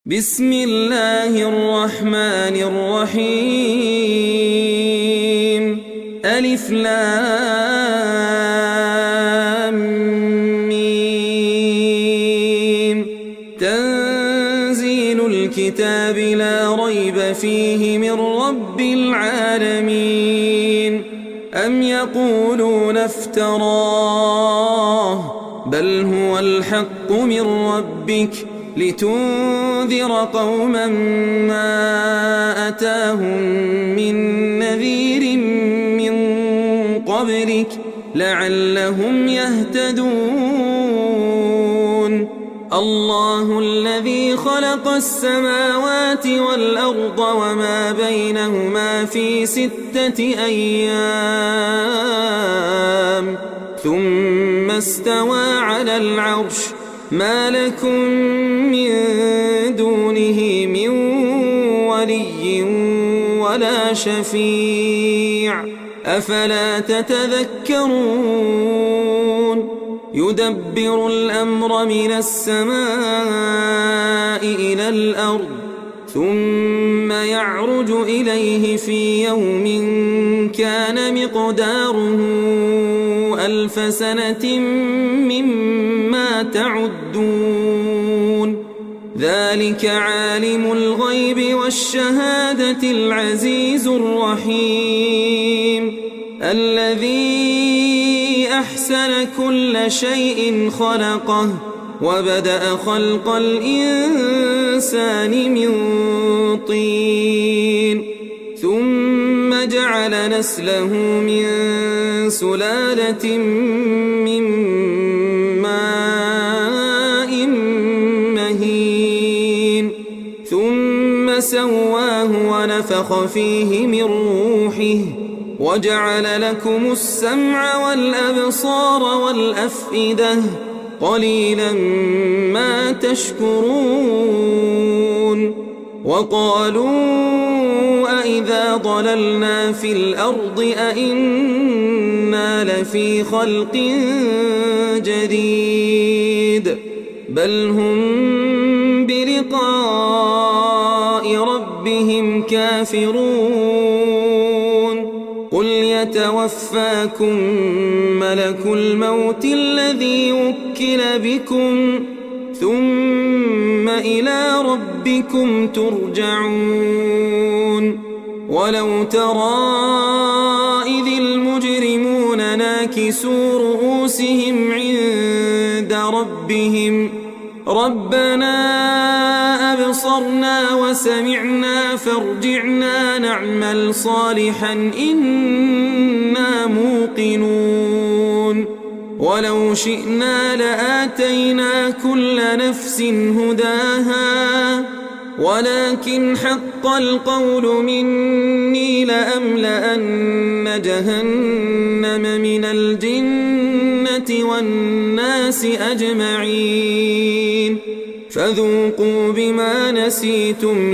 بسم الله الرحمن الرحيم ألف لام ميم تنزيل الكتاب لا ريب فيه من رب العالمين أم يقولون افتراه بل هو الحق من ربك لتنذر قوما ما أتاهم من نذير من قبلك لعلهم يهتدون الله الذي خلق السماوات والأرض وما بينهما في 6 أيام ثم استوى على العرش ما لكم من دونه من ولي ولا شفيع أفلا تتذكرون يدبر الأمر من السماء إلى الأرض ثم يعرج إليه في يوم كان مقداره 1000 سنة مما تعدون ذلك عالم الغيب والشهادة العزيز الرحيم الذي أحسن كل شيء خلقه وبدأ خلق الإنسان من طين ثم جعل نسله من سلالة من ماء مهين ثم سواه ونفخ فيه من روحه وجعل لكم السمع والأبصار والأفئدة قليلا ما تشكرون وقالوا أإذا ضللنا في الأرض أإنا لفي خلق جديد بل هم بلقاء ربهم كافرون قل يتوفاكم ملك الموت الذي وكل بكم ثم إلى ربكم ترجعون ولو ترى إذ المجرمون ناكسوا رؤوسهم عند ربهم ربنا أبصرنا وسمعنا فارجعنا نعمل صالحا إنا موقنون ولو شئنا لآتينا كل نفس هداها ولكن حق القول مني لأملأن جهنم من الجنة والناس أجمعين فذوقوا بما نسيتم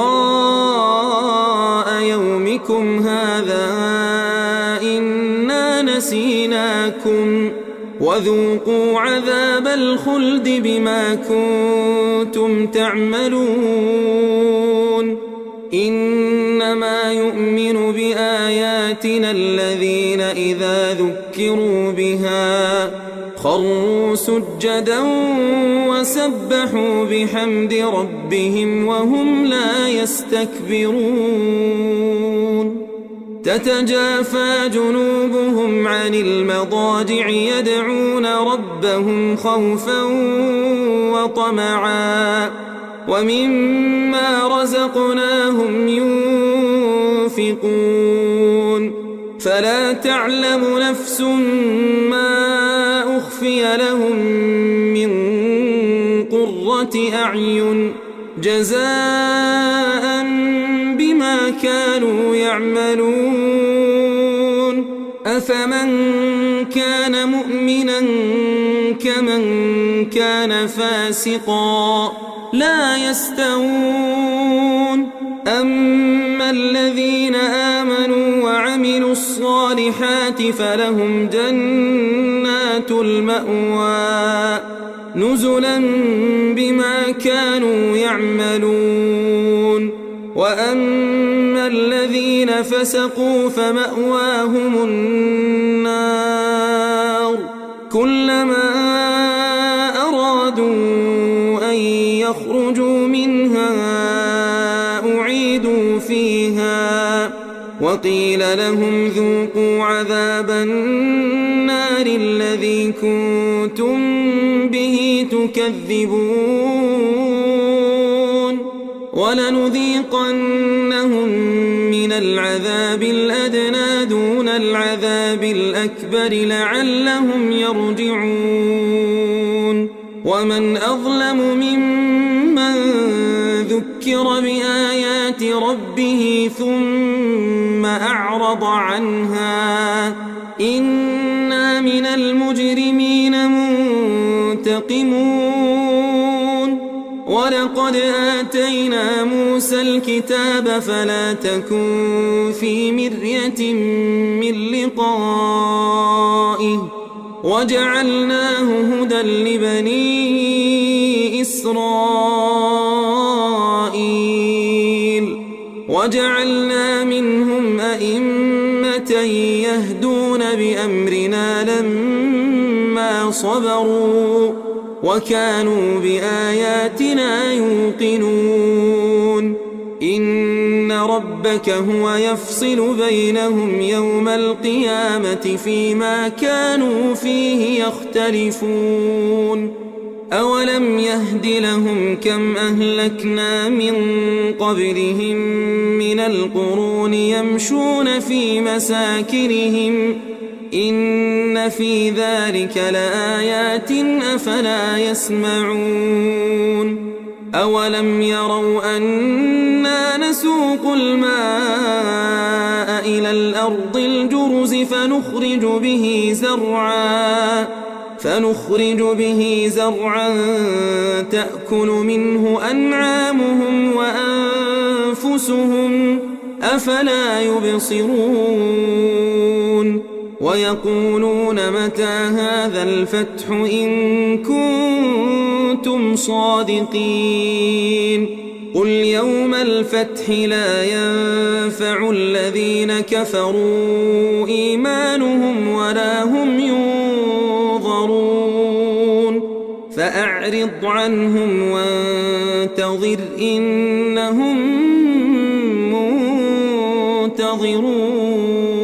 لقاء يومكم هذا إنا نسيناكم وذوقوا عذاب الخلد بما كنتم تعملون إنما يؤمن بآياتنا الذين إذا ذكروا بها خروا سجدا وسبحوا بحمد ربهم وهم لا يستكبرون تتجافى جنوبهم عن المضاجع يدعون ربهم خوفا وطمعا ومما رزقناهم ينفقون فلا تعلم نفس ما أخفي لهم من قرة أعين جزاء بما كانوا يعملون أفمن كان مؤمنا كمن كان فاسقا لا يستوون أما الذين آمنوا وعملوا الصالحات فلهم جنات المأوى نزلا بما بما كانوا يعملون. وأما الذين فسقوا فمأواهم النار كلما أرادوا أن يخرجوا منها أعيدوا فيها وقيل لهم ذوقوا عذاب النار الذي كنتم به تكذبون. ولنذيقنهم من العذاب الأدنى دون العذاب الأكبر لعلهم يرجعون. ومن أظلم ممن ذكر بآيات ربه ثم أعرض عنها إنا من المجرمين منتقمون. ولقد آتينا موسى الكتاب فلا تكن في مرية من لقائه وجعلناه هدى لبني إسرائيل وجعلنا منهم أئمة يهدون بأمرنا لما صبروا وكانوا بآياتنا يوقنون. إن ربك هو يفصل بينهم يوم القيامة فيما كانوا فيه يختلفون. أولم يهد لهم كم أهلكنا من قبلهم من القرون يمشون في مساكنهم إن في ذلك لآيات أفلا يسمعون. أولم يروا أنا نسوق الماء إلى الأرض الجرز فنخرج به زرعا تأكل منه أنعامهم وأنفسهم أفلا يبصرون. ويقولون متى هذا الفتح إن كنتم صادقين قل يوم الفتح لا ينفع الذين كفروا إيمانهم ولا هم ينظرون. فأعرض عنهم وانتظر إنهم منتظرون.